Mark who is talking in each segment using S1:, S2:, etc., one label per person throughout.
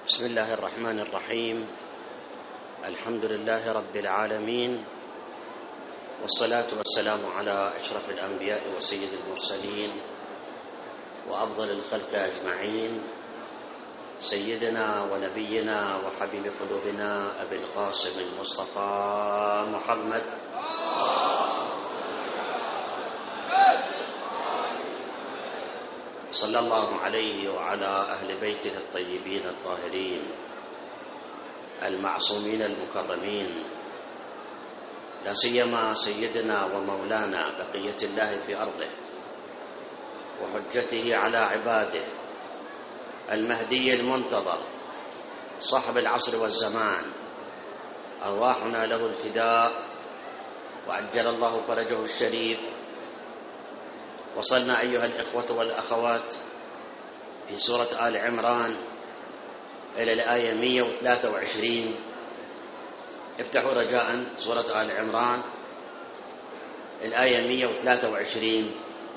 S1: بسم الله الرحمن الرحيم. الحمد لله رب العالمين، والصلاة والسلام على أشرف الأنبياء وسيد المرسلين وأفضل الخلق أجمعين، سيدنا ونبينا وحبيب قلوبنا أبي القاسم المصطفى محمد صلى الله عليه وعلى أهل بيته الطيبين الطاهرين المعصومين المكرمين، لا سيما سيدنا ومولانا بقية الله في أرضه وحجته على عباده المهدي المنتظر صاحب العصر والزمان، أرواحنا له الفداء وعجل الله فرجه الشريف. وصلنا أيها الإخوة والأخوات في سورة آل عمران إلى الآية 123. افتحوا رجاء سورة آل عمران الآية 123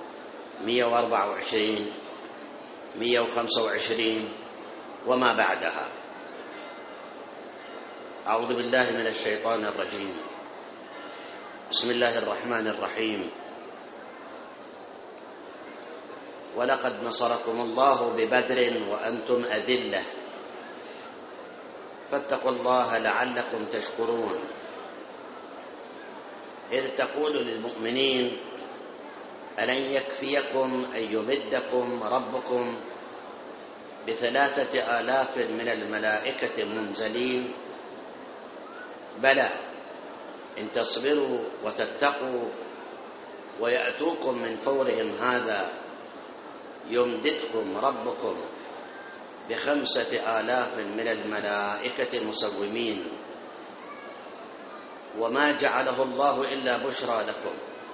S1: 124 125 وما بعدها. أعوذ بالله من الشيطان الرجيم. بسم الله الرحمن الرحيم. ولقد نصركم الله ببدر وأنتم أذلة فاتقوا الله لعلكم تشكرون، إذ تقول للمؤمنين ألن يكفيكم أن يمدكم ربكم ب3,000 من الملائكة منزلين؟ بلى إن تصبروا وتتقوا ويأتوكم من فورهم هذا يمددكم ربكم ب5,000 من الملائكة مسومين، وما جعله الله إلا بشرى لكم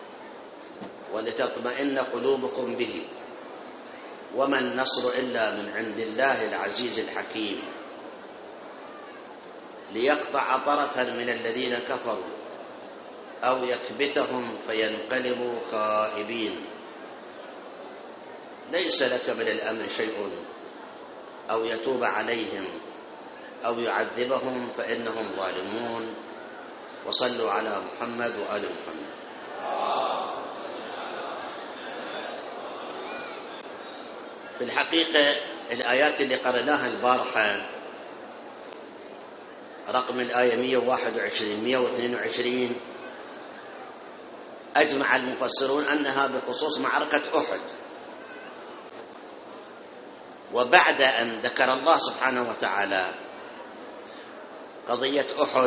S1: ولتطمئن قلوبكم به، وما النصر إلا من عند الله العزيز الحكيم، ليقطع طرفا من الذين كفروا أو يكبتهم فينقلبوا خائبين. ليس لك من الأمر شيء أو يتوب عليهم أو يعذبهم فإنهم ظالمون. وصلوا على محمد وآل محمد. في الحقيقة الآيات اللي قرأناها البارحة رقم الآية 121 122 أجمع المفسرون أنها بخصوص معركة أحد. وبعد أن ذكر الله سبحانه وتعالى قضية أحد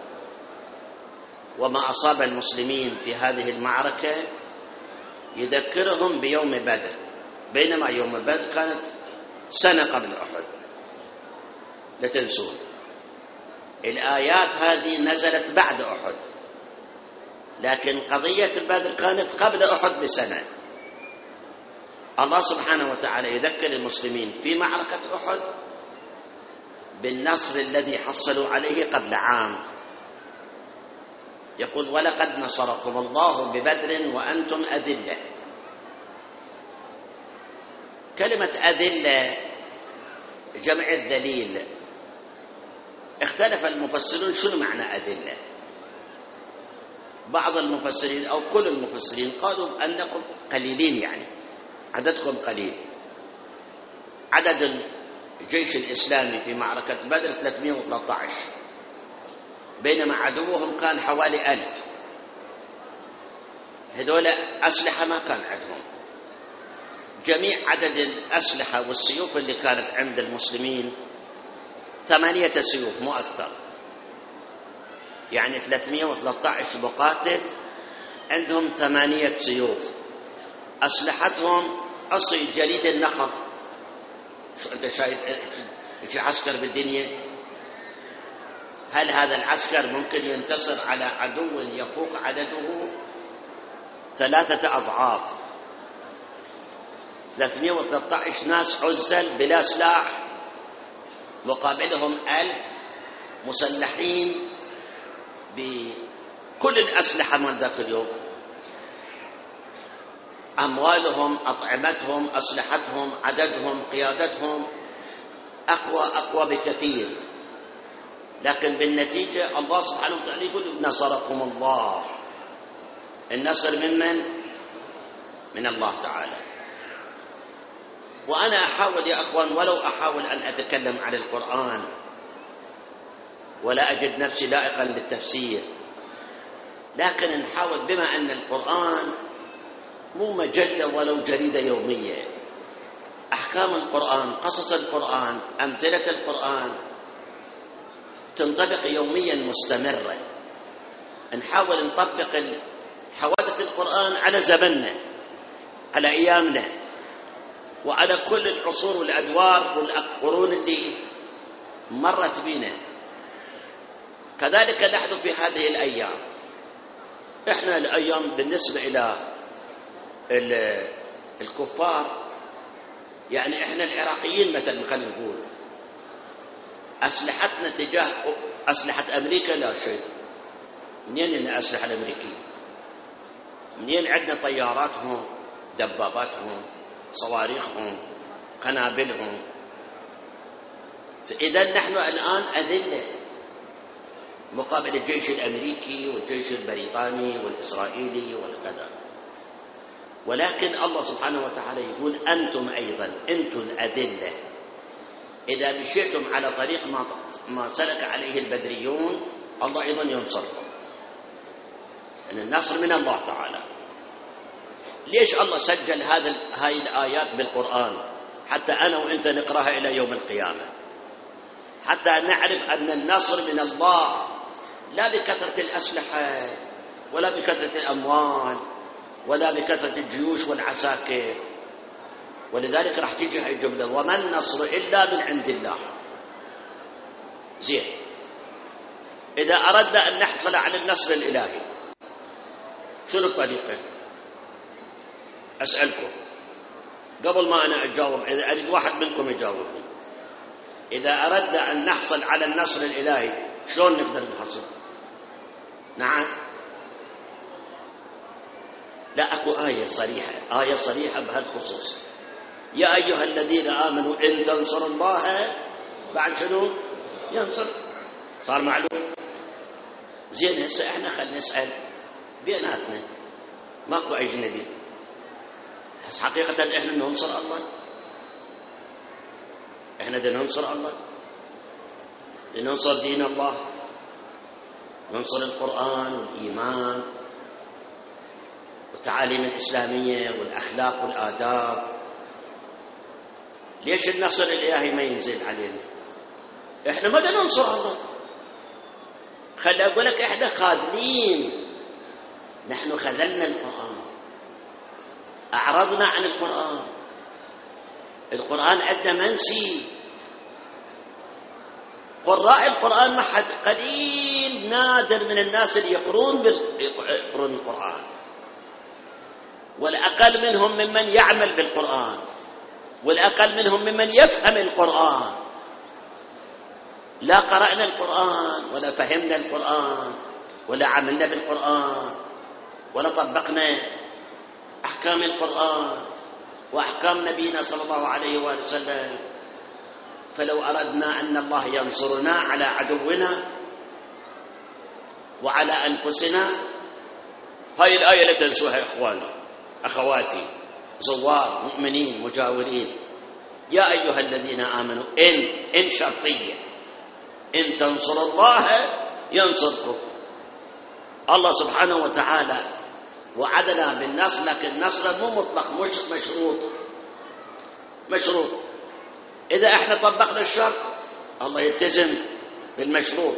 S1: وما أصاب المسلمين في هذه المعركة يذكرهم بيوم بدر، بينما يوم بدر كانت سنة قبل أحد، لا تنسون. الآيات هذه نزلت بعد أحد، لكن قضية بدر كانت قبل أحد بسنة. الله سبحانه وتعالى يذكر المسلمين في معركة أحد بالنصر الذي حصلوا عليه قبل عام. يقول ولقد نصركم الله ببدر وأنتم أذلة. كلمة أذلة جمع الذليل. اختلف المفسرون شنو معنى أذلة. بعض المفسرين أو كل المفسرين قالوا أنكم قليلين، يعني عددكم قليل. عدد الجيش الإسلامي في معركة بدر 313، بينما عدوهم كان حوالي 1000. هذول أسلحة ما كان عندهم. جميع عدد الأسلحة والسيوف اللي كانت عند المسلمين 8 سيوف مو أكثر، يعني 313 مقاتل عندهم 8 سيوف. أسلحتهم عصي جليد النخل. شو أنت شايف عسكر بالدنيا؟ هل هذا العسكر ممكن ينتصر على عدو يفوق عدده 3 أضعاف؟ 313 ناس عزل بلا سلاح، مقابلهم 1000 مسلحين بكل الأسلحة من ذاك اليوم، أموالهم، أطعمتهم، أسلحتهم، عددهم، قيادتهم أقوى بكثير، لكن بالنتيجة الله سبحانه وتعالى يقول نصركم الله. النصر ممن؟ من الله تعالى. وأنا أحاول يا أخوان، ولو أحاول أن أتكلم عن القرآن ولا أجد نفسي لائقا بالتفسير، لكن نحاول بما أن القرآن مو مجلة ولو جريدة يومية، أحكام القرآن، قصص القرآن، أمثلة القرآن تنطبق يوميا مستمرة. نحاول نطبق حوادث القرآن على زمننا، على أيامنا، وعلى كل العصور والأدوار والقرون اللي مرت بنا. كذلك نحن في هذه الأيام. إحنا الأيام بالنسبة إلى الكفار، يعني إحنا العراقيين مثلا خلينا نقول أسلحتنا تجاه أسلحة أمريكا لا شيء. منين لنا أسلحة الأمريكية؟ منين عندنا طياراتهم، دباباتهم، صواريخهم، قنابلهم؟ فإذا نحن الآن أذلة مقابل الجيش الأمريكي والجيش البريطاني والإسرائيلي والكذا. ولكن الله سبحانه وتعالى يقول أنتم أيضا، أنتم أذلة إذا مشيتم على طريق ما سلك عليه البدريون الله أيضا ينصركم. أن النصر من الله تعالى. ليش الله سجل هاي الآيات بالقرآن؟ حتى أنا وإنت نقرأها إلى يوم القيامة، حتى نعرف أن النصر من الله، لا بكثرة الأسلحة ولا بكثرة الأموال ولا بكثرة الجيوش والعساكر. ولذلك راح تيجي هاي الجملة وما النصر إلا من عند الله. زين، إذا أردنا أن نحصل على النصر الإلهي شنو الطريقة؟ أسألكم قبل ما أنا أجاوب، إذا أريد واحد منكم يجاوبني. إذا أردنا أن نحصل على النصر الإلهي شلون نقدر نحصل؟ نعم، لا أكو آية صريحة بهالخصوص. يا أيها الذين آمنوا إن تنصروا الله بعد شنو؟ ينصر. صار معلوم؟ زين، هسه إحنا خلينا نسأل بيناتنا، ماكو أجنبي، بس حقيقة إحنا ننصر الله؟ إحنا بدنا ننصر الله، لننصر دين الله، ننصر القرآن والإيمان والتعاليم الإسلامية والأخلاق والآداب. ليش النصر الإلهي ما ينزل علينا؟ إحنا ما بدنا ننصر الله. خلي أقول لك إحنا خاذلين، نحن خذلنا القرآن، أعرضنا عن القرآن. القرآن عندنا منسي. قراء القرآن ما حد، قليل نادر من الناس اللي يقرون القرآن، والأقل منهم ممن يعمل بالقرآن، والأقل منهم ممن يفهم القرآن. لا قرأنا القرآن ولا فهمنا القرآن ولا عملنا بالقرآن ولا طبقنا أحكام القرآن وأحكام نبينا صلى الله عليه وآله وسلم. فلو أردنا أن الله ينصرنا على عدونا وعلى أنفسنا، هاي الآية لا تنسوها يا إخواني أخواتي، زوار مؤمنين مجاورين. يا أيها الذين آمنوا، إن شرطية، إن تنصروا الله ينصركم. الله سبحانه وتعالى وعدنا بالنصر، لكن النصر مو مطلق، مش مشروط. إذا احنا طبقنا الشرط الله يلتزم بالمشروط.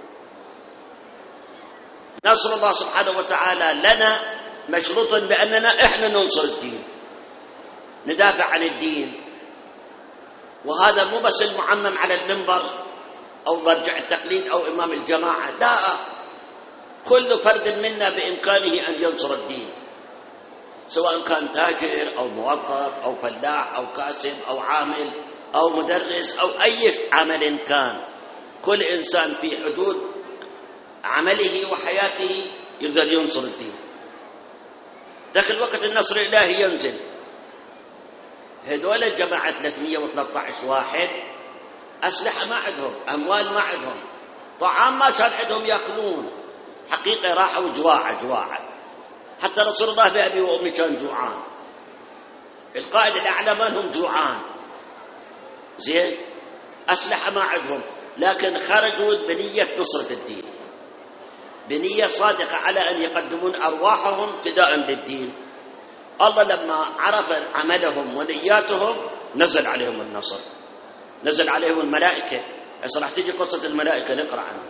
S1: نصر الله سبحانه وتعالى لنا مشروط بأننا احنا ننصر الدين، ندافع عن الدين. وهذا مو بس المعمم على المنبر أو مرجع التقليد أو إمام الجماعة، لا، كل فرد منا بإمكانه أن ينصر الدين، سواء كان تاجر أو موظف أو فلاح أو كاسب أو عامل أو مدرس أو أي عمل كان. كل إنسان في حدود عمله وحياته يقدر ينصر الدين. داخل وقت النصر الإلهي ينزل، هذول الجماعة 313 واحد أسلحة ما عندهم، أموال ما عندهم، طعام ما كان عندهم يأكلون، حقيقة راحوا جواعة. حتى رسول الله بأبي وأمي كان جوعان، القائد الأعلى منهم جوعان. زين، أسلحة ما عندهم، لكن خرجوا بنية نصرة الدين، بنية صادقة على أن يقدمون أرواحهم فداء للدين. الله لما عرف عملهم ونياتهم نزل عليهم النصر، نزل عليهم الملائكة. راح تيجي قصة الملائكة نقرأ عنها.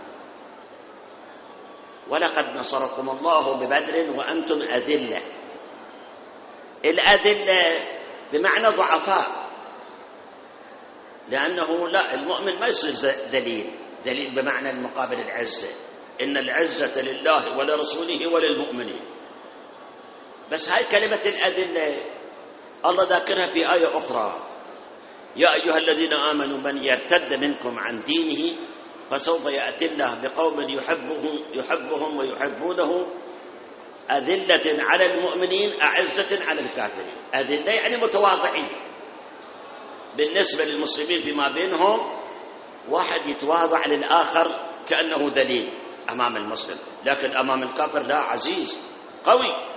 S1: ولقد نصركم الله ببدر وأنتم أذلة. الأذلة بمعنى ضعفاء، لأنه لا، المؤمن ما يصير ذليل بمعنى المقابل العزة، إن العزة لله ولرسوله وللمؤمنين. بس هاي كلمة الأذلة الله ذاكرها في آية أخرى: يا أيها الذين آمنوا من يرتد منكم عن دينه فسوف يأتي الله بقوم يحبهم ويحبونه أذلة على المؤمنين أعزة على الكافرين. أذلة يعني متواضعين بالنسبة للمسلمين، بما بينهم واحد يتواضع للآخر كأنه ذليل أمام المسلم، لكن أمام الكافر لا، عزيز قوي.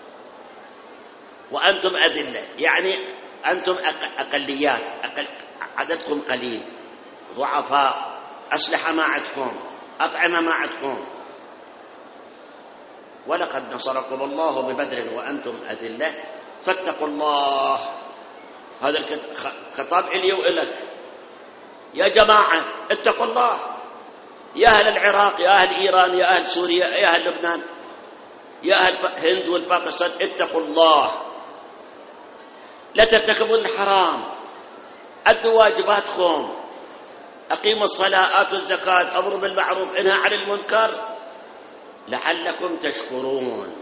S1: وأنتم أذلة يعني أنتم أقليات، عددكم قليل، ضعفاء، أسلحة ما عندكم، أطعمة ما عندكم. ولقد نصركم الله ببدر وأنتم أذلة فاتقوا الله. هذا الخطاب إلي وإلك يا جماعة، اتقوا الله. يا أهل العراق، يا أهل إيران، يا أهل سوريا، يا أهل لبنان، يا أهل الهند والباكستان، اتقوا الله. لا ترتكبوا الحرام، أدوا واجباتكم، أقيموا الصلاة، آتوا الزكاة، أمروا بالمعروف، انهوا عن المنكر لعلكم تشكرون.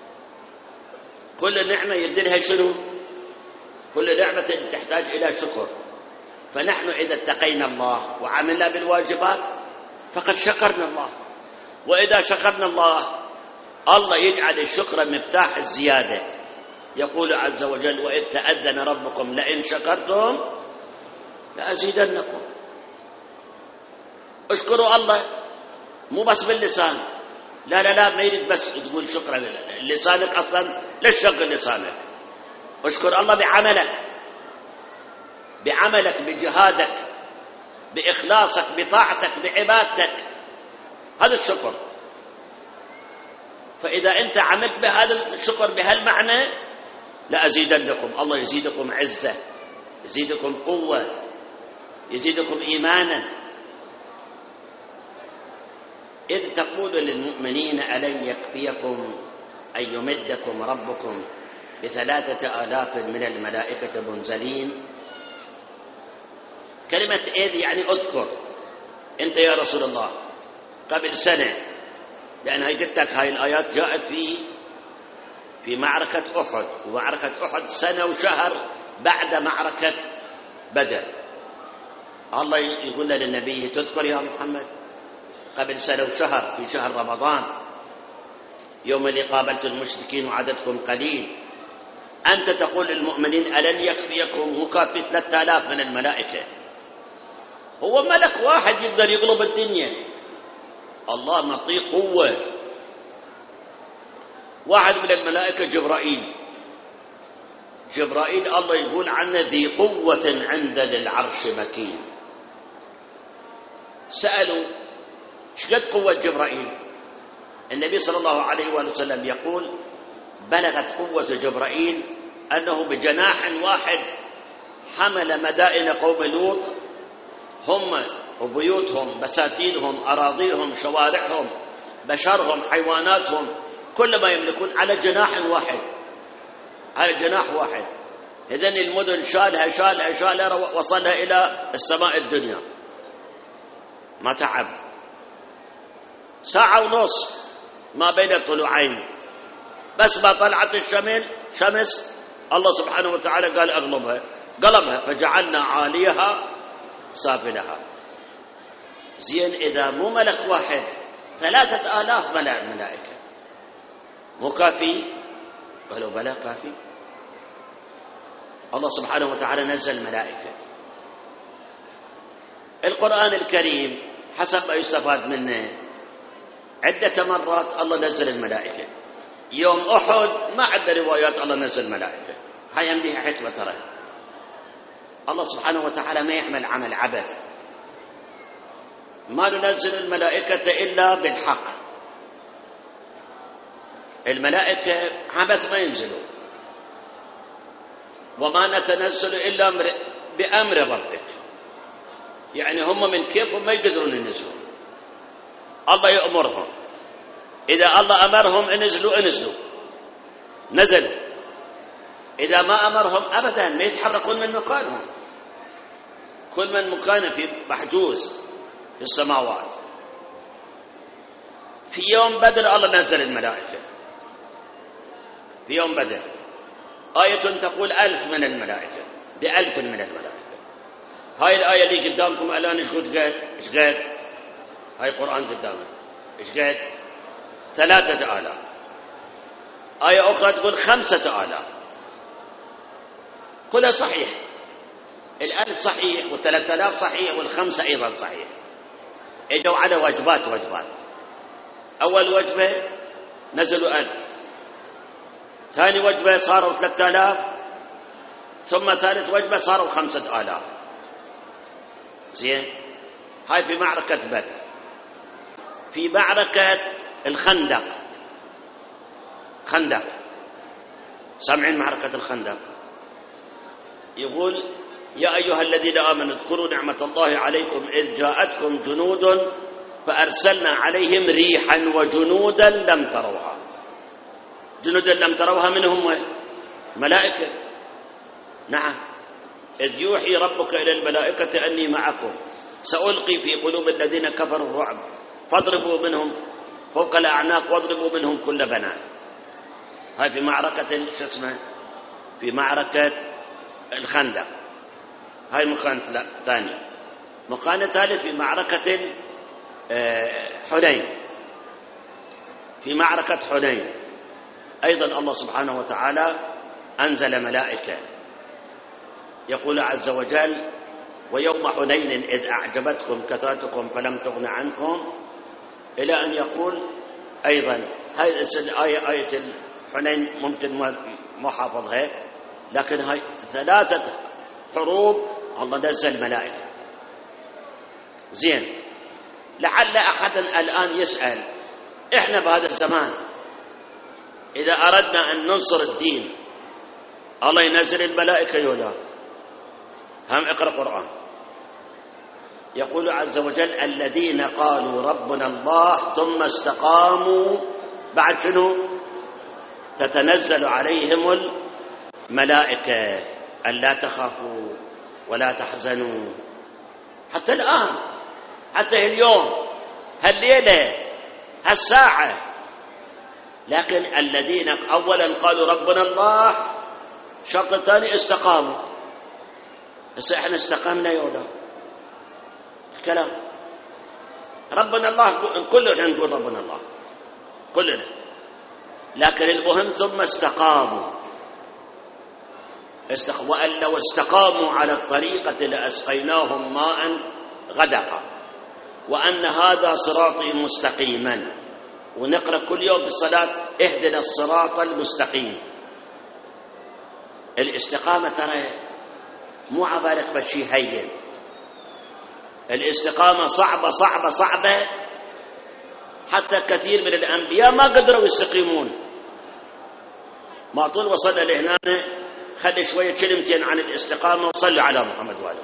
S1: كل نعمة يدلها شنو؟ كل نعمة تحتاج إلى شكر. فنحن إذا اتقينا الله وعملنا بالواجبات فقد شكرنا الله. وإذا شكرنا الله، الله يجعل الشكر مفتاح الزيادة. يقول عز وجل: وإذ تأذن ربكم لئن شكرتم لأزيدنكم. اشكروا الله مو بس باللسان، لا ما يريد بس تقول شكرا لسانك، أصلا ليش شغل لسانك؟ اشكر الله بعملك بجهادك بإخلاصك بطاعتك بعبادتك، هذا الشكر. فإذا أنت عملت بهذا الشكر بهالمعنى لأزيدنكم، الله يزيدكم عزة، يزيدكم قوة، يزيدكم إيمانا. إذ تقول للمؤمنين ألن يكفيكم أن يمدكم ربكم ب3,000 من الملائكة منزلين. كلمة إذ يعني أذكر أنت يا رسول الله قبل سنة، لأن هاي قلت لك هاي الآيات جاءت في معركة أحد، ومعركة أحد سنة وشهر بعد معركة بدر. الله يقول للنبي: تذكر يا محمد قبل سنة وشهر في شهر رمضان، يوم اللي قابلت المشركين وعددكم قليل، أنت تقول للمؤمنين ألن يكفيكم مكافئ 3,000 من الملائكة. هو ملك واحد يقدر يقلب الدنيا، الله معطيه قوة. واحد من الملائكة جبرائيل الله يقول عنه ذي قوة عند ذي العرش مكين. سألوا شقد قوة جبرائيل؟ النبي صلى الله عليه وسلم يقول: بلغت قوة جبرائيل أنه بجناح واحد حمل مدائن قوم لوط، هم وبيوتهم، بساتينهم، أراضيهم، شوارعهم، بشرهم، حيواناتهم، كل ما يملكون على جناح واحد، على جناح واحد. إذن المدن شالها وصلها إلى السماء الدنيا، ما تعب. 1.5 ساعة ما بين الطلوعين، بس ما طلعت شمس الله سبحانه وتعالى قال قلبها فجعلنا عاليها سافلها. زين، إذا مو ملك واحد 3,000 ملائكة مو كافي؟ قالوا بلى كافي. الله سبحانه وتعالى نزل ملائكة القرآن الكريم حسب ما يستفاد منه عدة مرات الله نزل الملائكة. يوم أحد ما عندنا روايات الله نزل ملائكة، هاي هم بها حكمة. ترى الله سبحانه وتعالى ما يعمل عمل عبث، ما ننزل الملائكة إلا بالحق. الملائكة عبث ما ينزلوا، وما نتنزل إلا بأمر ربك، يعني هم من كيفهم ما يقدرون ينزلوا، الله يأمرهم. إذا الله أمرهم انزلوا نزلوا، إذا ما أمرهم أبدا ما يتحركون من مكانهم، كل من مكانه في محجوز في السماوات. في يوم بدر الله نزل الملائكة، في يوم بدر آية تقول 1000 من الملائكة، ب1000 من الملائكة. هاي الآية اللي قدامكم الآن إيش قد هاي قرآن قدامك إيش قد 3000. آية أخرى تقول 5000. كلها صحيح، 1000 صحيح و3000 صحيح والخمسة أيضا صحيح. إجوا على وجبات. أول وجبة نزلوا 1000، ثاني وجبة صاروا 3000، ثم ثالث وجبة صاروا 5000. زين، هاي في معركة بدر. في معركة الخندق، سامعين معركة الخندق؟ يقول يا أيها الذين آمنوا اذكروا نعمة الله عليكم إذ جاءتكم جنود فأرسلنا عليهم ريحا وجنودا لم تروها. جنودا لم تروها منهم ملائكة. نعم، إذ يوحي ربك إلى الملائكة أني معكم سألقي في قلوب الذين كفروا الرعب فاضربوا منهم فوق الأعناق واضربوا منهم كل بنان. هاي في معركة في معركة الخندق. هاي مكان ثاني. مكان ثالث في معركة حنين. في معركة حنين أيضا الله سبحانه وتعالى أنزل ملائكة. يقول عز وجل ويوم حنين إذ أعجبتكم كثرتكم فلم تغن عنكم، إلى أن يقول أيضا. هاي آية الحنين ممكن ما حافظها، لكن هاي 3 حروب الله نزل ملائكة. زين، لعل أحدا الآن يسأل إحنا بهذا الزمان إذا أردنا أن ننصر الدين الله ينزل الملائكة يولا؟ هم اقرأ قرآن. يقول عز وجل الذين قالوا ربنا الله ثم استقاموا بعد شنو؟ تتنزل عليهم الملائكة ألا تخافوا ولا تحزنوا. حتى الآن، حتى اليوم، هالليلة، هالساعة. لكن الذين أولا قالوا ربنا الله، شرط الثاني استقاموا. بس احنا استقامنا يولا؟ الكلام ربنا الله كلنا نقول ربنا الله كلنا، لكن المهم ثم استقاموا. وأن لو استقاموا على الطريقة لأسقيناهم ماء غدقا وأن هذا صراطي مستقيما. ونقرأ كل يوم بالصلاة اهدنا الصراط المستقيم. الاستقامة ترى مو عبالك بشي هين، الاستقامة صعبة صعبة صعبة، حتى كثير من الأنبياء ما قدروا يستقيمون. ما طول وصلنا لهنا خلي شوية كلمتين عن الاستقامة وصلوا على محمد وآله.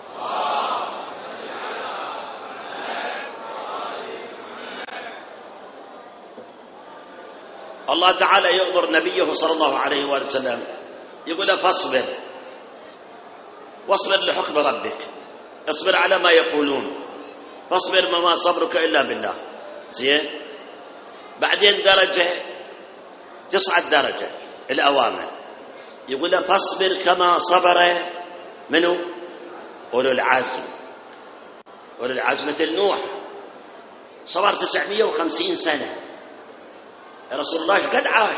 S1: الله تعالى يأمر نبيه صلى الله عليه وآله وسلم يقول فاصبر واصبر لحكم ربك، اصبر على ما يقولون، فاصبر ما صبرك إلا بالله. زين، بعدين درجة تصعد درجة الأوامر، يقول فاصبر كما صبر منه أولو العزم. أولو العزم مثل نوح صبر 950 سنة. رسول الله قد عاش.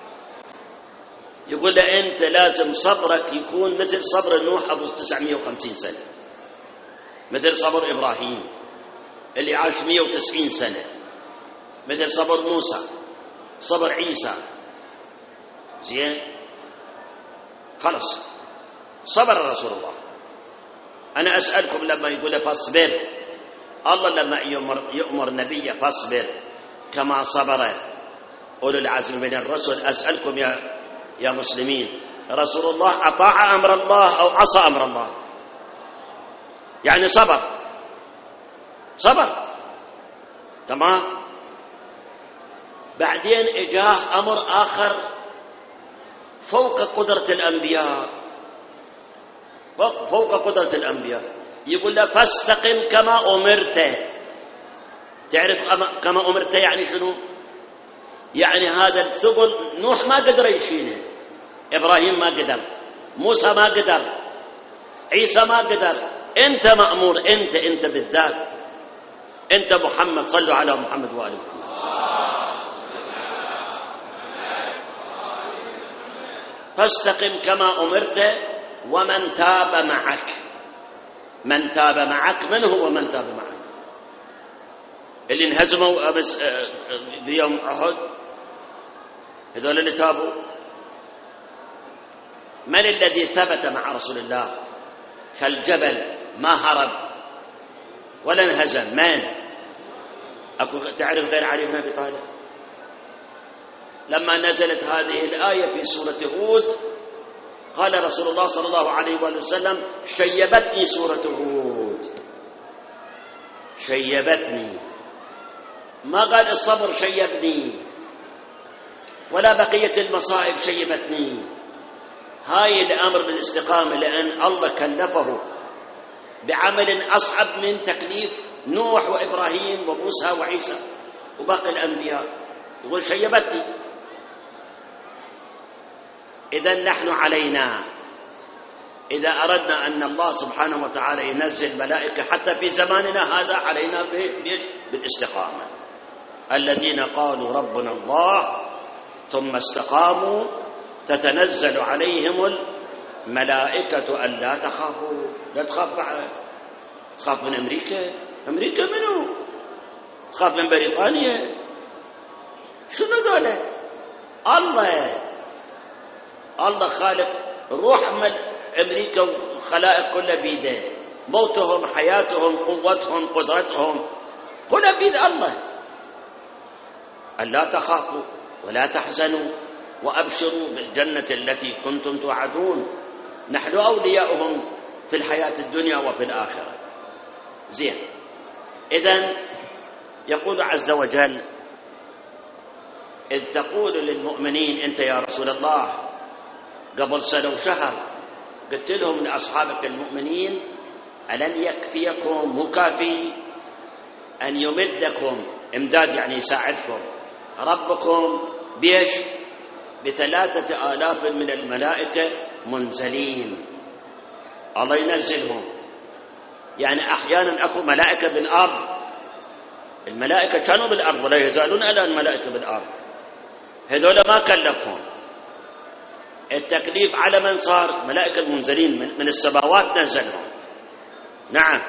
S1: يقول له أنت لازم صبرك يكون مثل صبر نوح أبو 950 سنة. مثل صبر إبراهيم اللي عاش 190 سنة، مثل صبر موسى، صبر عيسى. زين، خلص صبر رسول الله. أنا أسألكم لما يقول فاصبر، الله لما يؤمر نبيه فاصبر كما صبر أولو العزم من الرسل، أسألكم يا مسلمين، رسول الله أطاع أمر الله أو عصى أمر الله؟ يعني صبر تمام. بعدين إجاه أمر آخر فوق قدرة الأنبياء، فوق قدرة الأنبياء، يقول له فاستقم كما أمرت. تعرف كما أمرت يعني شنو؟ يعني هذا الثقل نوح ما قدر يشيله، إبراهيم ما قدر، موسى ما قدر، عيسى ما قدر. أنت مأمور، أنت بالذات، أنت محمد. صلوا على محمد وآل محمد. فاستقم كما أمرت ومن تاب معك. من تاب معك، من هو من تاب معك؟ اللي انهزموا أمس بيوم أحد، هذول اللي تابوا. من الذي ثبت مع رسول الله كالجبل، ما هرب ولا انهزم؟ من؟ تعرف غير علي بن أبي طالب؟ لما نزلت هذه الآية في سورة هود قال رسول الله صلى الله عليه وسلم شيبتني سورة هود، شيبتني، ما قال الصبر شيبني ولا بقية المصائب شيبتني. هاي الأمر بالاستقامة، لأن الله كلفه بعمل أصعب من تكليف نوح وإبراهيم وموسى وعيسى وباقي الأنبياء، يقول شيبتني. إذن نحن علينا إذا أردنا أن الله سبحانه وتعالى ينزل ملائكة حتى في زماننا هذا، علينا بالاستقامة. الذين قالوا ربنا الله ثم استقاموا تتنزل عليهم الملائكة ألا تخافوا. لا تخاف بعد، تخاف من أمريكا؟ أمريكا منو؟ تخاف من بريطانيا؟ شنو ذولا؟ الله خالق روح أمريكا وخلائق كلها بيده، موتهم، حياتهم، قوتهم، قدرتهم كلها بيد الله. ألا تخافوا ولا تحزنوا وأبشروا بالجنة التي كنتم توعدون، نحن أولياؤهم في الحياة الدنيا وفي الآخرة. زين، إذن يقول عز وجل إذ تقول للمؤمنين، أنت يا رسول الله قبل سنة وشهر قلت لهم لأصحابك المؤمنين ألن يكفيكم، مكافي، أن يمدكم، إمداد يعني يساعدكم، ربكم بيش ب3,000 من الملائكة منزلين. الله ينزلهم، يعني أحيانا أكو ملائكة بالأرض، الملائكة كانوا بالأرض ولا يزالون الآن ملائكة بالأرض، هذول ما كلفهم. التكليف على من صار؟ ملائكة المنزلين من السماوات نزلهم. نعم،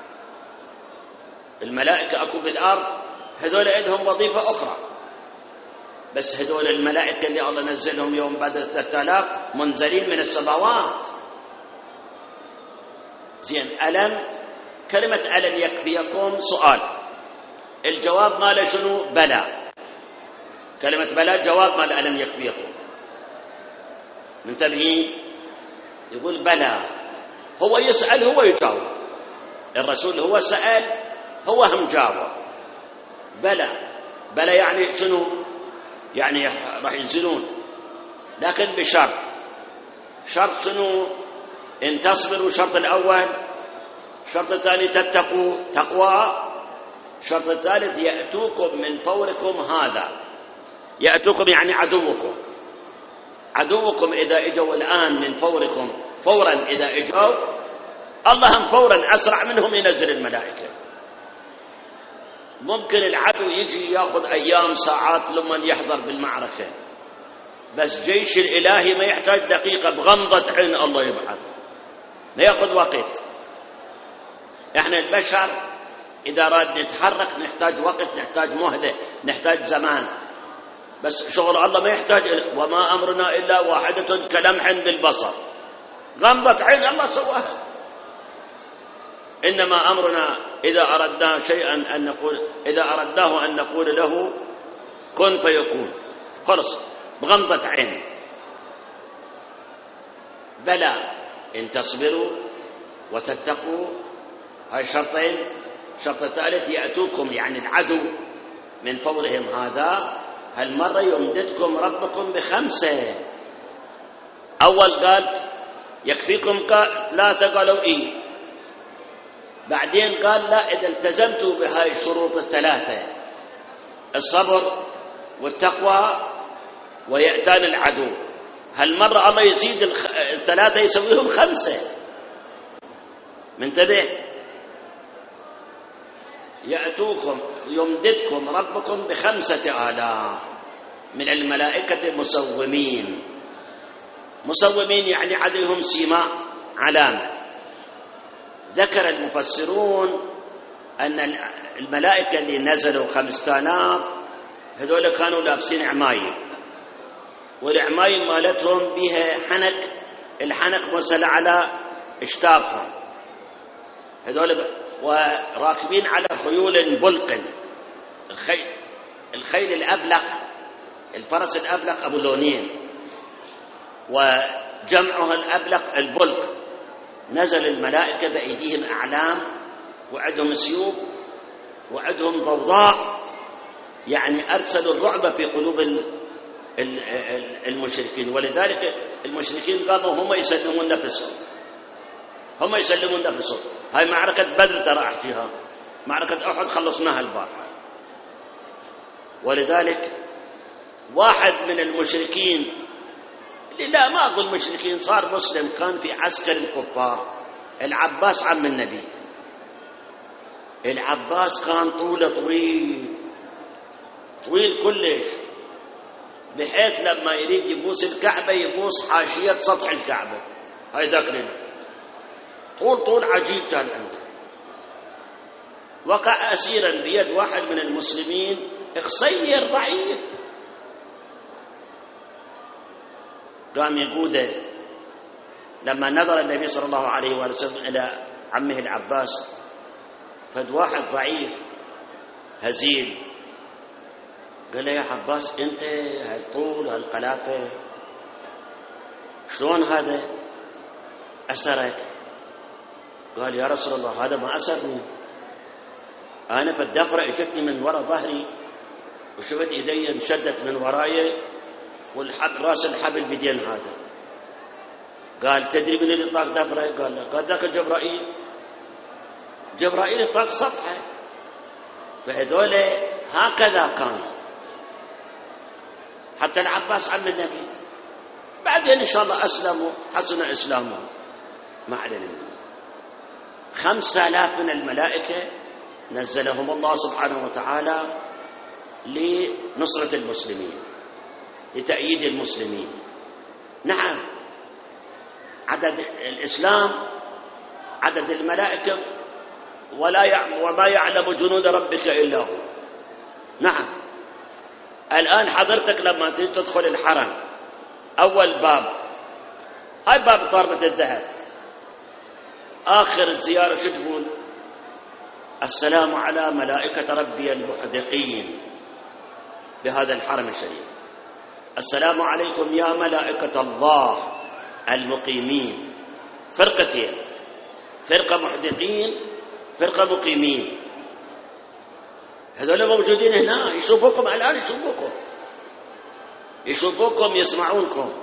S1: الملائكة أكو بالأرض، هذول عندهم وظيفة أخرى، بس هذول الملائكة اللي الله نزلهم يوم بدر 3000 منزلين من السماوات. زين، ألم، كلمة ألم يكفيكم سؤال، الجواب ماله شنو؟ بلى. كلمة بلى جواب مال ألم يكفيكم. منتبهين؟ يقول بلى، هو يسأل هو يجاوب، الرسول هو سأل هو هم جاوب. بلى يعني شنو؟ يعني راح ينزلون، لكن بشرط. شرط شنو؟ إن تصبروا، الشرط الأول. الشرط الثاني تتقوا، تقوى. الشرط الثالث يأتوكم من فوركم، هذا يأتوكم يعني عدوكم إذا إجوا الآن من فوركم، فورا إذا إجوا الله هم فورا أسرع منهم ينزل الملائكة. ممكن العدو يجي يأخذ أيام، ساعات لما يحضر بالمعركة، بس جيش الإلهي ما يحتاج دقيقة، بغمضة عين الله يبعث، ما يأخذ وقت. احنا البشر إذا أراد نتحرك نحتاج وقت، نحتاج مهلة، نحتاج زمان، بس شغل الله ما يحتاج وما أمرنا إلا واحدة كلمح بالبصر، غمضة عين الله سواها. إنما أمرنا إذا أردنا شيئا أن نقول، إذا أردناه أن نقول له كن فيكون، خلص بغمضة عين. بلى إن تصبروا وتتقوا، هاي شرطين. شرط ثالث يأتوكم يعني العدو من فورهم هذا، هالمرة يمددكم ربكم ب5. أول قال يكفيكم 3، قالوا إيه. بعدين قال لا، إذا التزمتوا بهاي الشروط ال3، الصبر والتقوى ويأتان العدو، هالمرة الله يزيد ال3 يسويهم 5. منتبه، يأتوكم يمددكم ربكم ب5,000 من الملائكة مسومين. مسومين يعني عليهم سيماء، علامة. ذكر المفسرون أن الملائكة اللي نزلوا 5000 هذول كانوا لابسين عمايم، والعمايم مالتهم بها حنك، الحنك مسل على اشتاقهم هذول، وراكبين على خيول بلق. الخيل الأبلق، الفرس الأبلق أبو لونين، وجمعها الأبلق البلق. نزل الملائكة بأيديهم أعلام، وعندهم سيوف، وعندهم ضوضاء، يعني أرسلوا الرعب في قلوب المشركين. ولذلك المشركين قاموا هم يسلمون نفسهم، هم يسلمون نفسهم. هاي معركة بدر ترى أحكيها، معركة أحد خلصناها البارحة. ولذلك واحد من المشركين، اللي لا ما أقول مشركين، صار مسلم، كان في عسكر الكفار، العباس عم النبي. العباس كان طوله طويل طويل كلش، بحيث لما يريد يبوس الكعبة يبوس حاشية سطح الكعبة. هاي ذاكرين طول عجيب كان عنده. وقع أسيرا بيد واحد من المسلمين قصير ضعيف، قام يقوده. لما نظر النبي صلى الله عليه وسلم إلى عمه العباس، فد واحد ضعيف هزيل، قال له يا عباس أنت هالطول هالقلافة شلون هذا أسرك؟ قال يا رسول الله هذا ما أسرني، أنا بالدفرة اجتني من وراء ظهري، وشفت إيدي انشدت من وراي، راس الحبل بدين هذا. قال تدري من اللي طاق دفرة؟ قال لا. قال ذاك جبرائيل. جبرائيل طاق سطحه. فهذول هكذا كانوا، حتى العباس عم النبي. بعدين إن شاء الله أسلموا، حسن إسلامهم، ما علينا منه. 5000 من الملائكة نزلهم الله سبحانه وتعالى لنصرة المسلمين، لتأييد المسلمين. نعم، عدد الإسلام عدد الملائكة وما يعلم جنود ربك إلا هو. نعم، الآن حضرتك لما تدخل الحرم أول باب، هاي باب ضربة الذهب، آخر الزيارة شو تقول؟ السلام على ملائكة ربي المحدقين بهذا الحرم الشريف. السلام عليكم يا ملائكة الله المقيمين. فرقتين، فرقة محدقين، فرقة مقيمين. هذول موجودين هنا، يشوفوكم الآن، يشوفوكم يسمعونكم.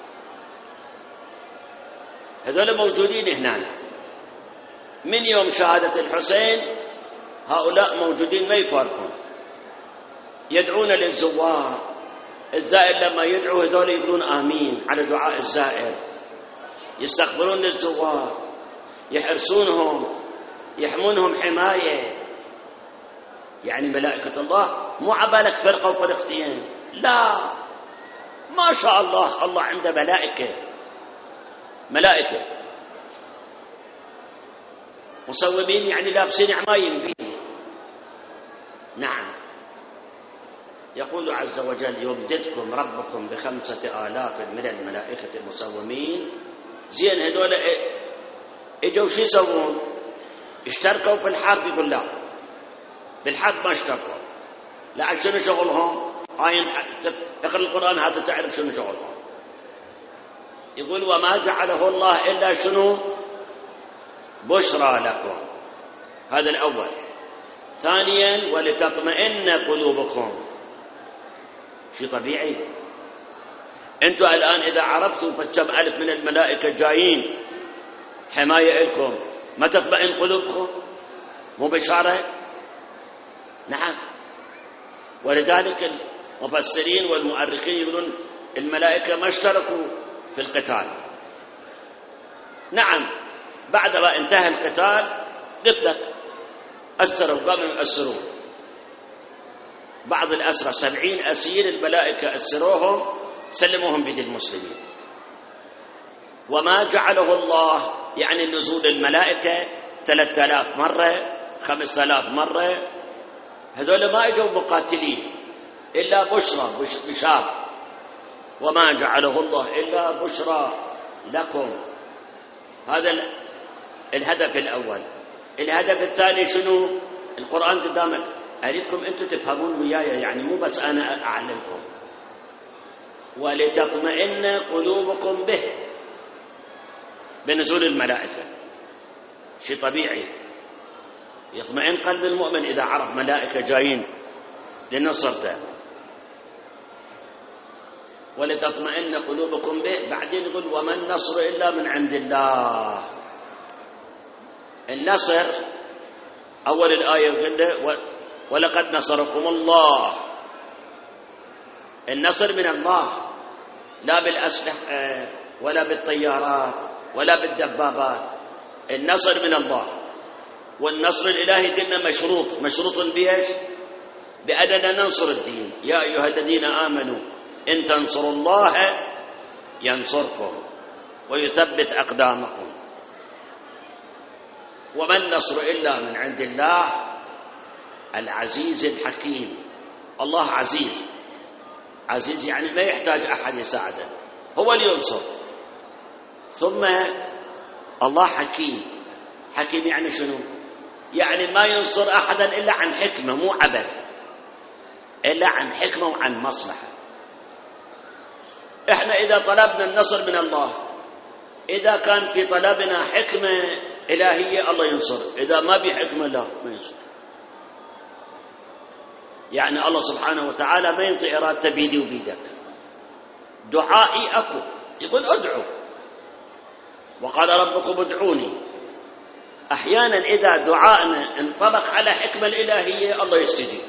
S1: هذول موجودين هنا من يوم شهادة الحسين. هؤلاء موجودين ما يفارقون، يدعون للزوار. الزائر لما يدعو هذول يقولون آمين على دعاء الزائر، يستقبلون للزوار، يحرسونهم، يحمونهم حماية. يعني ملائكة الله مو عبالك فرقة وفرقتين، لا، ما شاء الله، الله عنده ملائكة. مصومين يعني لابسين عمايم بيه. نعم. يقول عز وجل يمددكم ربكم ب5,000 من الملائكة مسومين. زين هذول اجوا شو يسوون؟ اشتركوا في الحرب؟ يقول لا، بالحرب ما اشتركوا. لا، شنو شغلهم؟ اقرأ القرآن هذا تعرف شنو شغلهم. يقول وما جعله الله إلا شنو؟ بشرى لكم. هذا الأول. ثانيا ولتطمئن قلوبكم. شيء طبيعي. انتم الآن إذا عرفتم فكم ألف من الملائكة جايين حماية لكم، ما تطمئن قلوبكم؟ مو بشارة؟ نعم. ولذلك المفسرين والمؤرخين يقولون الملائكة ما اشتركوا في القتال. نعم، بعد ما انتهى القتال قلت لك أسروا، قاموا يؤسرون بعض الأسرى. 70 أسير الملائكة أسروهم سلموهم بيد المسلمين. وما جعله الله يعني نزول الملائكة 3000 مرة 5000 مرة. هذول ما اجوا مقاتلين إلا بشرى بشار. وما جعله الله إلا بشرى لكم. هذا الهدف الأول. الهدف الثاني شنو؟ القرآن قدامك، أريدكم أنتم تفهمون وياي، يعني مو بس أنا أعلمكم. ولتطمئن قلوبكم به، بنزول الملائكة. شيء طبيعي، يطمئن قلب المؤمن إذا عرف ملائكة جايين لنصرته. ولتطمئن قلوبكم به. بعدين يقول وما النصر إلا من عند الله. النصر أول الآية يقول ولقد نصركم الله. النصر من الله، لا بالأسلحة ولا بالطيارات ولا بالدبابات. النصر من الله. والنصر الإلهي قلنا مشروط بإيش؟ بأننا ننصر الدين. يا أيها الذين آمنوا إن تنصروا الله ينصركم ويثبت أقدامكم. وما النصر إلا من عند الله العزيز الحكيم. الله عزيز. عزيز يعني ما يحتاج أحد يساعده، هو اللي ينصر. ثم الله حكيم. حكيم يعني شنو؟ يعني ما ينصر أحدا إلا عن حكمة، مو عبث، إلا عن حكمة وعن مصلحة. إحنا إذا طلبنا النصر من الله، إذا كان في طلبنا حكمة إلهية الله ينصر، إذا ما بحكمة لا ما ينصر. يعني الله سبحانه وتعالى ما ينطي إرادته بيدي وبيدك. دعائي أكو، يقول أدعو، وقال ربكم ادعوني. أحيانا إذا دعائنا انطبق على حكمة الإلهية الله يستجيب.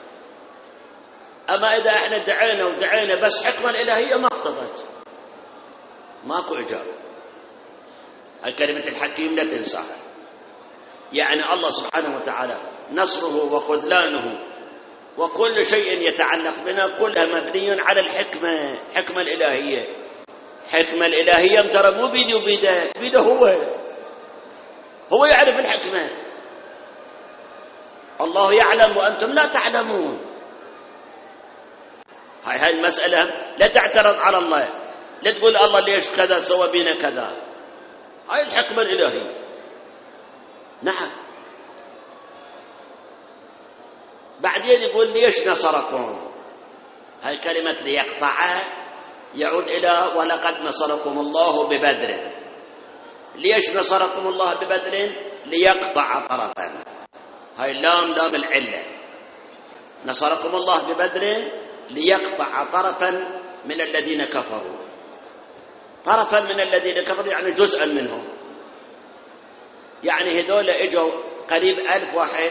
S1: أما إذا إحنا دعينا بس حكمة الإلهية ما اقتضت، ماكو إجابة. الكلمة الحكيم لا تنساها. يعني الله سبحانه وتعالى نصره وخذلانه وكل شيء يتعلق بنا كلها مبني على الحكمة. حكمة الإلهية. حكمة الإلهية ترى مو بيدي وبيده، بيده هو يعرف الحكمة. الله يعلم وأنتم لا تعلمون. هاي المسألة لا تعترض على الله، لا تقول الله ليش كذا سوى بينا كذا. هاي الحكمة الإلهية. نعم. بعدين يقول ليش نصركم. هاي كلمة ليقطع يعود إلى ولقد نصركم الله ببدر. ليش نصركم الله ببدر؟ ليقطع طرفا. هاي لام العلة. نصركم الله ببدر ليقطع طرفا من الذين كفروا. طرفا من الذين كفروا يعني جزءا منهم. يعني هذول اجوا قريب 1000 واحد،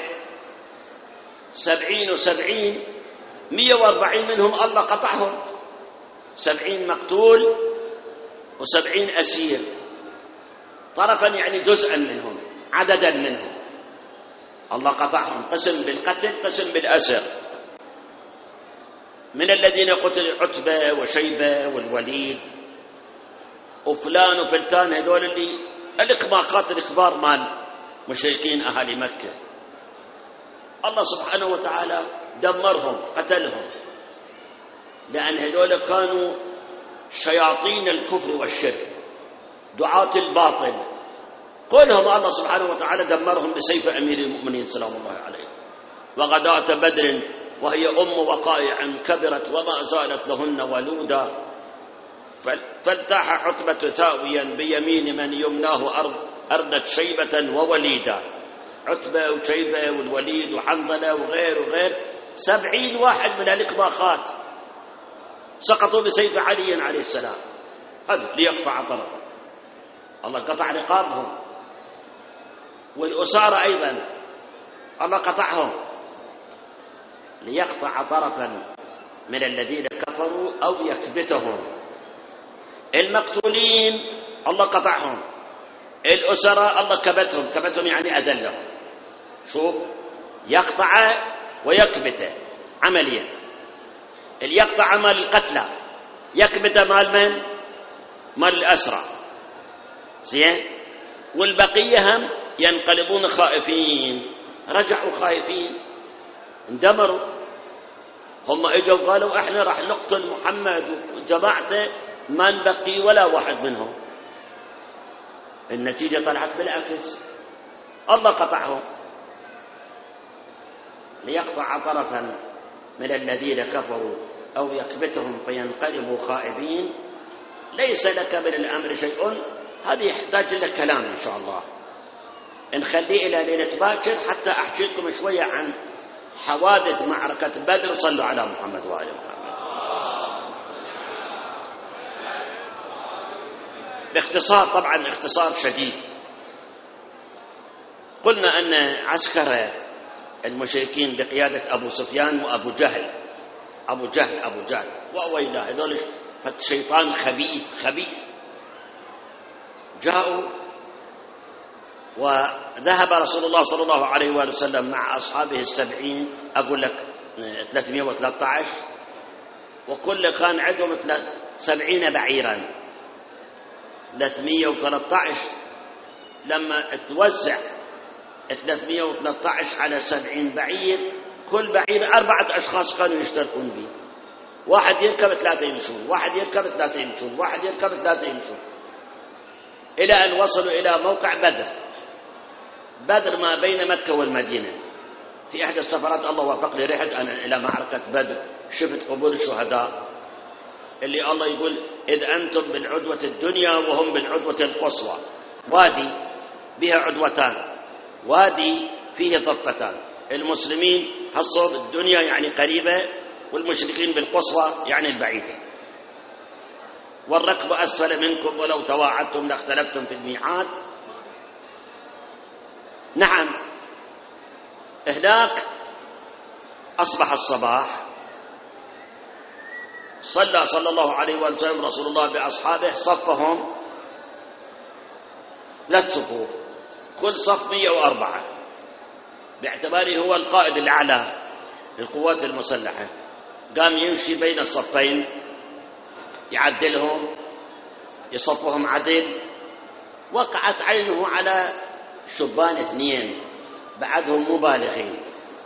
S1: 70 و70 140 منهم الله قطعهم. 70 مقتول و70 أسير. طرفا يعني جزءا منهم، عددا منهم الله قطعهم. قسم بالقتل قسم بالأسر. من الذين قتلوا عتبة وشيبة والوليد وفلان وفلتان. هذول اللي الإقباقات الكبار مال مشركين أهالي مكة، الله سبحانه وتعالى دمرهم قتلهم، لأن هذول كانوا شياطين الكفر والشرك دعاة الباطل، كلهم الله سبحانه وتعالى دمرهم بسيف أمير المؤمنين سلام الله عليه. وغداة بدر وهي وقائع كبرت وما زالت لهن ولودا، فالتاح عتبة ثاويا بيمين من يمناه أردت شيبة ووليدا. عتبة وشيبة والوليد وحنظلة وغير 70 واحد من الإقباخات سقطوا بسيف علي عليه السلام، هذا ليقطع طرفا، الله قطع رقابهم. والأسارة أيضا الله قطعهم ليقطع طرفا من الذين كفروا أو يكبتهم. المقتولين الله قطعهم، الأسرة الله كبتهم يعني أذلهم. شوف، يقطع ويكبت عمليا، اللي يقطع مال القتلى، يكبت مال من؟ مال الأسرى، زين. والبقية هم ينقلبون خائفين، رجعوا خائفين، اندمروا. هم اجوا قالوا احنا راح نقتل محمد وجماعته، ما نبقي ولا واحد منهم. النتيجة طلعت بالعكس، الله قطعهم ليقطع طرفا من الذين كفروا أو يكبتهم فينقلبوا خائبين. ليس لك من الأمر شيء. هذه يحتاج لك كلام إن شاء الله، نخليه إلى ليلة باكر حتى أحكي لكم شوية عن حوادث معركة بدر. صلوا على محمد وآل محمد. باختصار، طبعا اختصار شديد، قلنا أن عسكر المشركين بقيادة أبو سفيان وأبو جهل، أبو جهل وأويلا، هذول شيطان خبيث جاءوا، وذهب رسول الله صلى الله عليه وآله وسلم مع أصحابه 70، أقول لك 313، وكل كان عندهم 70 بعيرا. 313 لما توزع 313 على 70 بعير، كل بعير 4 أشخاص كانوا يشتركون به، واحد يركب 3 يمشون، واحد يركب 3 يمشون، واحد يركب 3 يمشون، إلى أن وصلوا إلى موقع بدر ما بين مكة والمدينة. في إحدى السفرات الله وفقني، رحت أنا إلى معركة بدر، شفت قبور الشهداء اللي الله يقول إذ أنتم بالعدوة الدنيا وهم بالعدوة القصوى. وادي بها عدوتان، وادي فيه ضفتان، المسلمين حصوا الدنيا يعني قريبة، والمشركين بالقصوى يعني البعيدة. والركب أسفل منكم ولو تواعدتم لاختلفتم في الميعاد. نعم، هناك أصبح الصباح، صلى الله عليه وسلم رسول الله بأصحابه، صفهم 3 صفوف، كل صف 104، باعتباره هو القائد الأعلى للقوات المسلحة. قام يمشي بين الصفين، يعدلهم، يصفهم عدل. وقعت عينه على شبان 2 بعدهم مبالغين،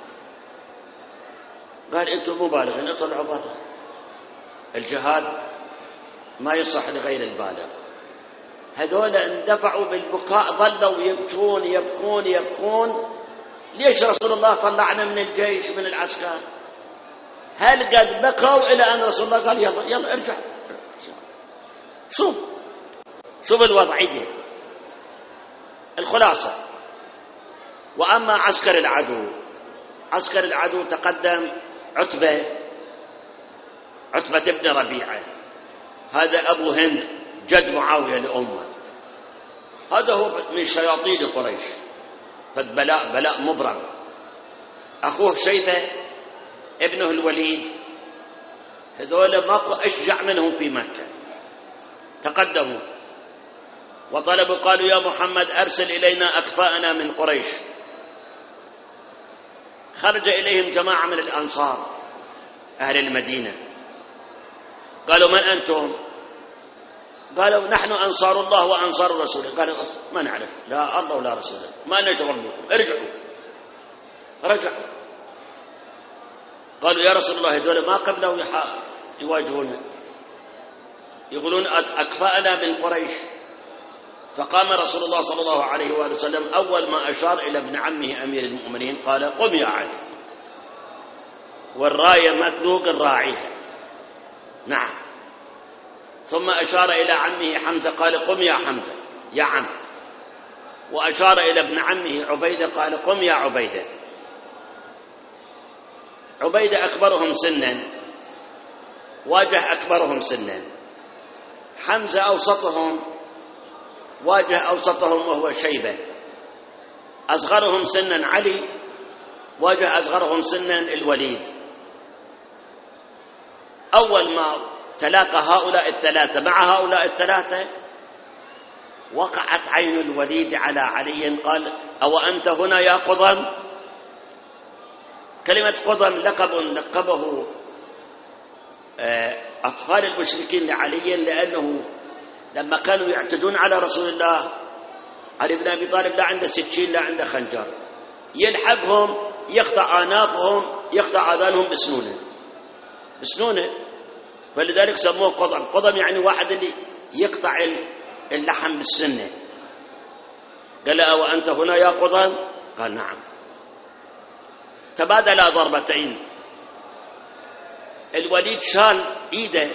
S1: قال انتم مبالغين اطلعوا برا، الجهاد ما يصح لغير البالغ. هذول اندفعوا بالبكاء، ظلوا يبكون. ليش رسول الله طلعنا من الجيش من العسكر؟ هل قد بكوا إلى أن رسول الله قال يلا ارجع. شوف الوضعية. الخلاصة، وأما عسكر العدو تقدم عتبة ابن ربيعة، هذا أبو هند جد معاوية لأمه، هذا هو من شياطين قريش، بلاء مبرم. أخوه شيبة ابنه الوليد، هذول ماكو أشجع منهم في مكة، تقدموا وطلبوا، قالوا يا محمد أرسل إلينا أكفاءنا من قريش. خرج إليهم جماعة من الأنصار أهل المدينة، قالوا من أنتم؟ قالوا نحن أنصار الله وأنصار رسوله. قالوا ما نعرف لا الله ولا رسوله، ما نشغل بكم، ارجعوا. رجعوا قالوا يا رسول الله هذول ما قبلوا يواجهون، يقولون أكفأنا من قريش. فقام رسول الله صلى الله عليه وآله وسلم أول ما أشار إلى ابن عمه أمير المؤمنين قال قم يا علي، والراية مطلوق الراعيها. نعم. ثم أشار إلى عمه حمزة قال قم يا حمزة يا عم، وأشار إلى ابن عمه عبيدة قال قم يا عبيدة. عبيدة أكبرهم سنا واجه أكبرهم سنا، حمزة أوسطهم واجه أوسطهم وهو شيبة، أصغرهم سنا علي واجه أصغرهم سنا الوليد. أول ما تلاقى هؤلاء الثلاثة مع هؤلاء الثلاثة وقعت عين الوليد على علي، قال أو أنت هنا يا قضم؟ كلمة قضم لقبه أطفال المشركين لعلي، لأنه لما كانوا يعتدون على رسول الله علي بن أبي طالب لا عنده سكين لا عنده خنجر، يلحقهم يقطع آنافهم يقطع آذانهم بسنونه، فلذلك سموه قضم. قضم يعني واحد اللي يقطع اللحم بالسنة. قال أو أنت هنا يا قضم؟ قال نعم. تبادلا ضربتين، الوليد شال إيده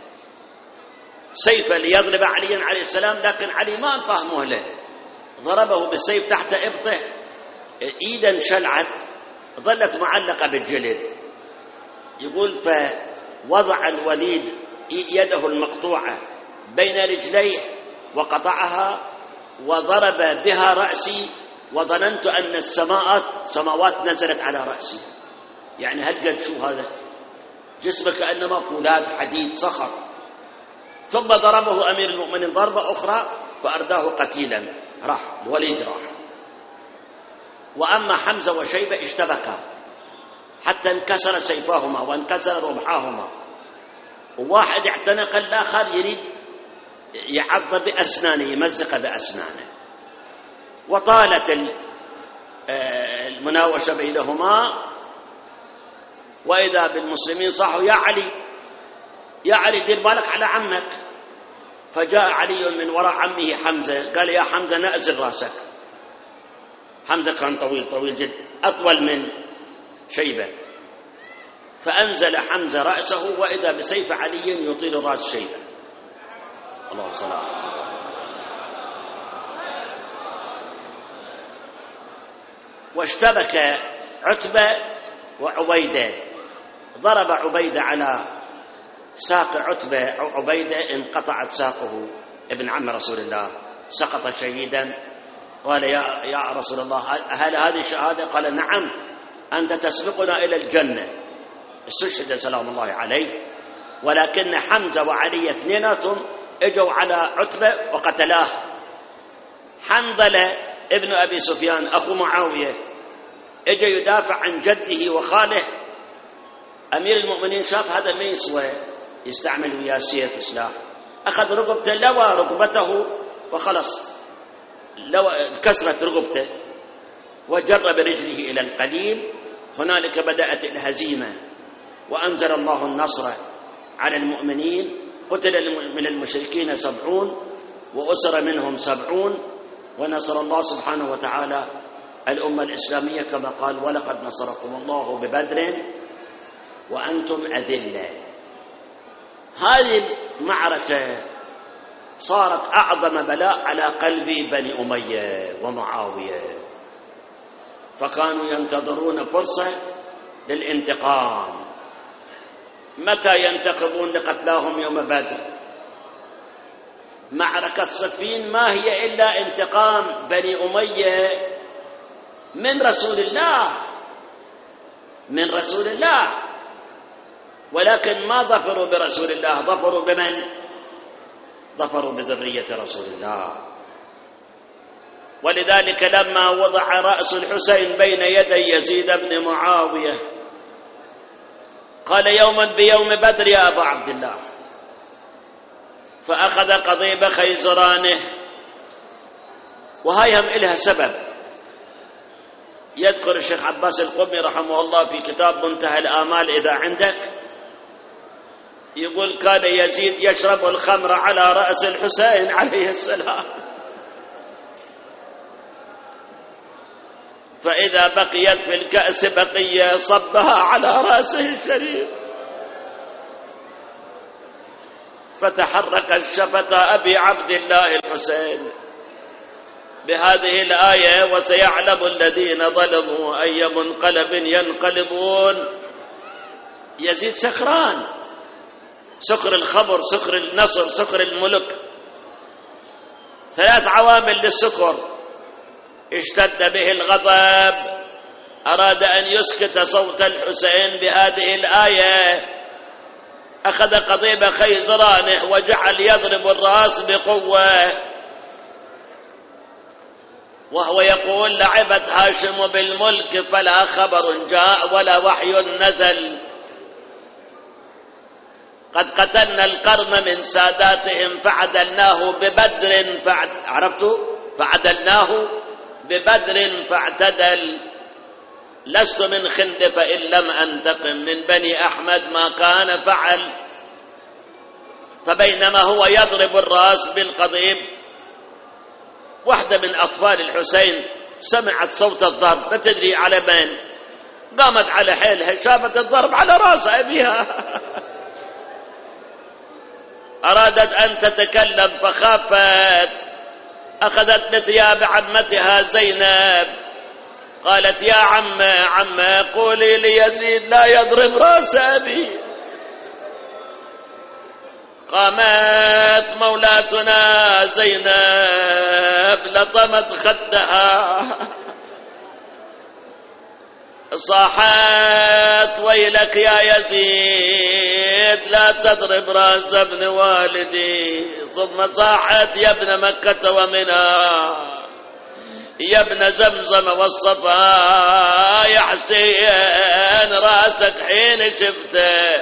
S1: سيفا ليضرب علي عليه السلام، لكن علي ما انطاه مهله، ضربه بالسيف تحت إبطه، إيدا انشلعت ظلت معلقة بالجلد. يقول فوضع الوليد يده المقطوعة بين رجليه وقطعها وضرب بها رأسي، وظننت أن السماوات نزلت على رأسي. يعني هالقد شو هذا جسمه كأنما فولاذ حديد صخر. ثم ضربه أمير المؤمنين ضربة أخرى فأرداه قتيلا، راح الوليد راح. وأما حمزة وشيبة اشتبكا حتى انكسرت سيفاهما وانكسر رمحاهما، وواحد اعتنق الآخر يريد يعض بأسنانه يمزق بأسنانه، وطالت المناوشة بينهما. وإذا بالمسلمين صاحوا يا علي يا علي دير بالك على عمك. فجاء علي من وراء عمه حمزة قال يا حمزة نأزل رأسك. حمزة كان طويل جدا أطول من شيبة، فأنزل حمزة رأسه وإذا بسيف علي يطيل رأس شيبة. الله صلى الله عليه وسلم. واشتبك عتبة وعبيدة، ضرب عبيدة على ساق عبيدة انقطعت ساقه، ابن عم رسول الله سقط شهيدا. قال يا رسول الله هل هذه الشهادة؟ قال نعم، أنت تسبقنا إلى الجنة. استشهد سلام الله عليه. ولكن حمزة وعلي اثنيناتهم اجوا على عتبة وقتلاه. حنظلة ابن أبي سفيان أخو معاوية اجى يدافع عن جده وخاله. أمير المؤمنين شاف هذا ما يسوى يستعمل وياه سيف سلاح، أخذ رقبته لوى رقبته وخلص كسرت رقبته وجر برجله إلى القليل. هنالك بدأت الهزيمة وأنزل الله النصر على المؤمنين. قتل من المشركين 70 وأسر منهم 70، ونصر الله سبحانه وتعالى الأمة الإسلامية كما قال ولقد نصركم الله ببدر وأنتم أذلة. هذه المعركة صارت أعظم بلاء على قلب بني أمية ومعاوية، فكانوا ينتظرون فرصة للانتقام. متى ينتقمون لقتلاهم يوم بدر؟ معركة صفين ما هي إلا انتقام بني أمية من رسول الله، ولكن ما ظفروا برسول الله، ظفروا بمن؟ ظفروا بذرية رسول الله. ولذلك لما وضع رأس الحسين بين يدي يزيد بن معاوية قال يوما بيوم بدر يا أبا عبد الله فأخذ قضيب خيزرانه. وهاي هم إلها سبب. يذكر الشيخ عباس القمي رحمه الله في كتاب منتهى الآمال إذا عندك، يقول كان يزيد يشرب الخمر على رأس الحسين عليه السلام، فإذا بقيت في الكأس بقية صبها على رأسه الشريف، فتحرك الشفة أبي عبد الله الحسين بهذه الآية: وسيعلم الذين ظلموا أي منقلب ينقلبون. يزيد سكران، سكر الخمر، سكر النصر، سكر الملك، 3 عوامل للسكر. اشتد به الغضب، أراد أن يسكت صوت الحسين بهذه الآية، أخذ قضيب خيزرانه وجعل يضرب الرأس بقوة، وهو يقول: لعبت هاشم بالملك فلا خبر جاء ولا وحي نزل، قد قتلنا القرن من ساداتهم فعدلناه ببدر عرفتوا؟ فعدلناه ببدر فاعتدل، لست من خندف إن لم أنتقم من بني أحمد ما كان فعل. فبينما هو يضرب الرأس بالقضيب، واحدة من أطفال الحسين سمعت صوت الضرب، لا تدري على من، قامت على حيلها، شافت الضرب على رأس أبيها أرادت أن تتكلم فخافت، أخذت بثياب عمتها زينب، قالت: يا عم قولي ليزيد لا يضرب رأس أبي. قامت مولاتنا زينب لطمت خدها، صاحت: ويلك يا يزيد لا تضرب رأس ابن والدي. ثم صاحت: يا ابن مكة ومنى، يا ابن زمزم والصفا، يا حسين رأسك حين شفته،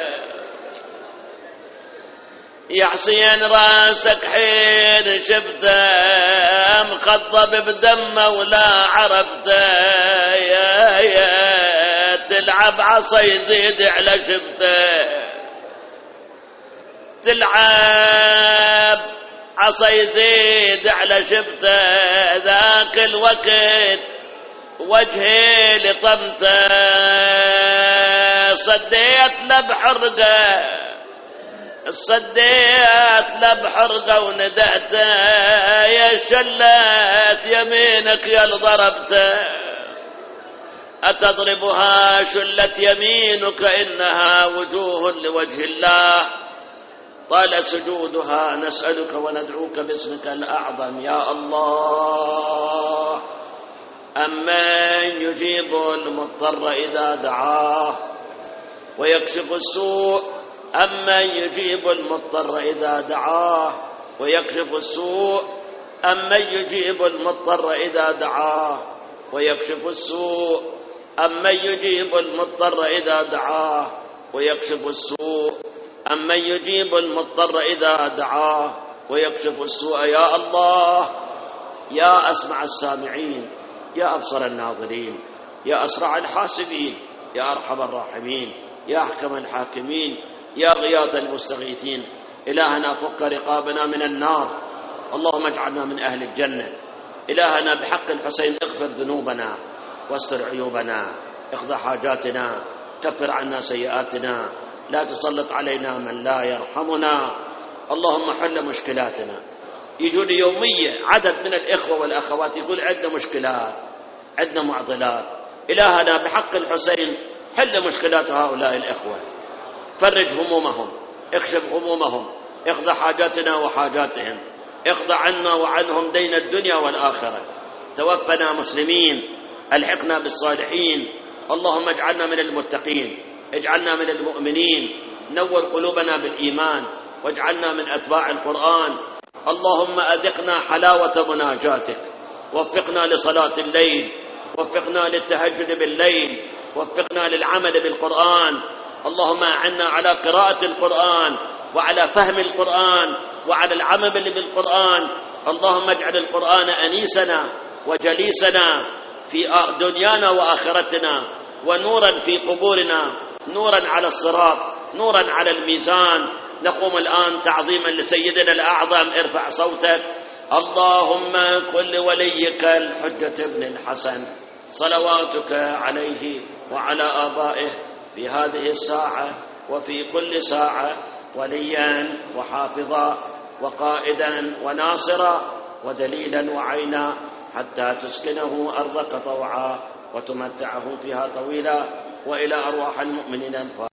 S1: يا حسين رأسك حين شفته مخضب بدمه ولا عرفته، يا تلعب عصا يزيد على شفته، تلعب عصا يزيد على شفته. ذاك الوقت وجهي لطمته، صديت له بحرقه، صديت له بحرقه وندعته: يا شلت يمينك يا ضربته، أتضربها شلت يمينك إنها وجوه لوجه الله طال سجودها، نسألك وندعوك باسمك الأعظم يا الله. أمن يجيب المضطر إذا دعاه ويكشف السوء، أمن يجيب المضطر إذا دعاه ويكشف السوء، أمن يجيب المضطر إذا دعاه ويكشف السوء، أمن يجيب المضطر إذا دعاه ويكشف السوء، أمن يجيب المضطر إذا دعاه ويكشف السوء. يا الله، يا أسمع السامعين، يا أبصر الناظرين، يا أسرع الحاسبين، يا أرحم الراحمين، يا أحكم الحاكمين، يا غياث المستغيثين، إلهنا فك رقابنا من النار، اللهم اجعلنا من أهل الجنة. إلهنا بحق الحسين اغفر ذنوبنا واستر عيوبنا، اقض حاجاتنا، كفر عنا سيئاتنا، لا تسلط علينا من لا يرحمنا، اللهم حل مشكلاتنا. يجون يوميا عدد من الإخوة والأخوات يقول عندنا مشكلات، عندنا معضلات. إلهنا بحق الحسين حل مشكلات هؤلاء الإخوة، فرج همومهم، اكشف همومهم، اقض حاجاتنا وحاجاتهم، اقض عنا وعنهم دين الدنيا والآخرة، توفنا مسلمين، الحقنا بالصالحين، اللهم اجعلنا من المتقين، اجعلنا من المؤمنين، نور قلوبنا بالإيمان، واجعلنا من أتباع القرآن. اللهم أذقنا حلاوة مناجاتك، وفقنا لصلاة الليل، وفقنا للتهجد بالليل، وفقنا للعمل بالقرآن. اللهم أعنا على قراءة القرآن وعلى فهم القرآن وعلى العمل بالقرآن. اللهم اجعل القرآن أنيسنا وجليسنا في دنيانا وآخرتنا، ونورا في قبورنا، نورا على الصراط، نورا على الميزان. نقوم الآن تعظيما لسيدنا الأعظم. ارفع صوتك. اللهم كن لوليك الحجة بن الحسن صلواتك عليه وعلى آبائه في هذه الساعة وفي كل ساعة وليا وحافظا وقائدا وناصرا ودليلا وعينا، حتى تسكنه أرضك طوعا وتمتعه فيها طويلا، وإلى أرواح المؤمنين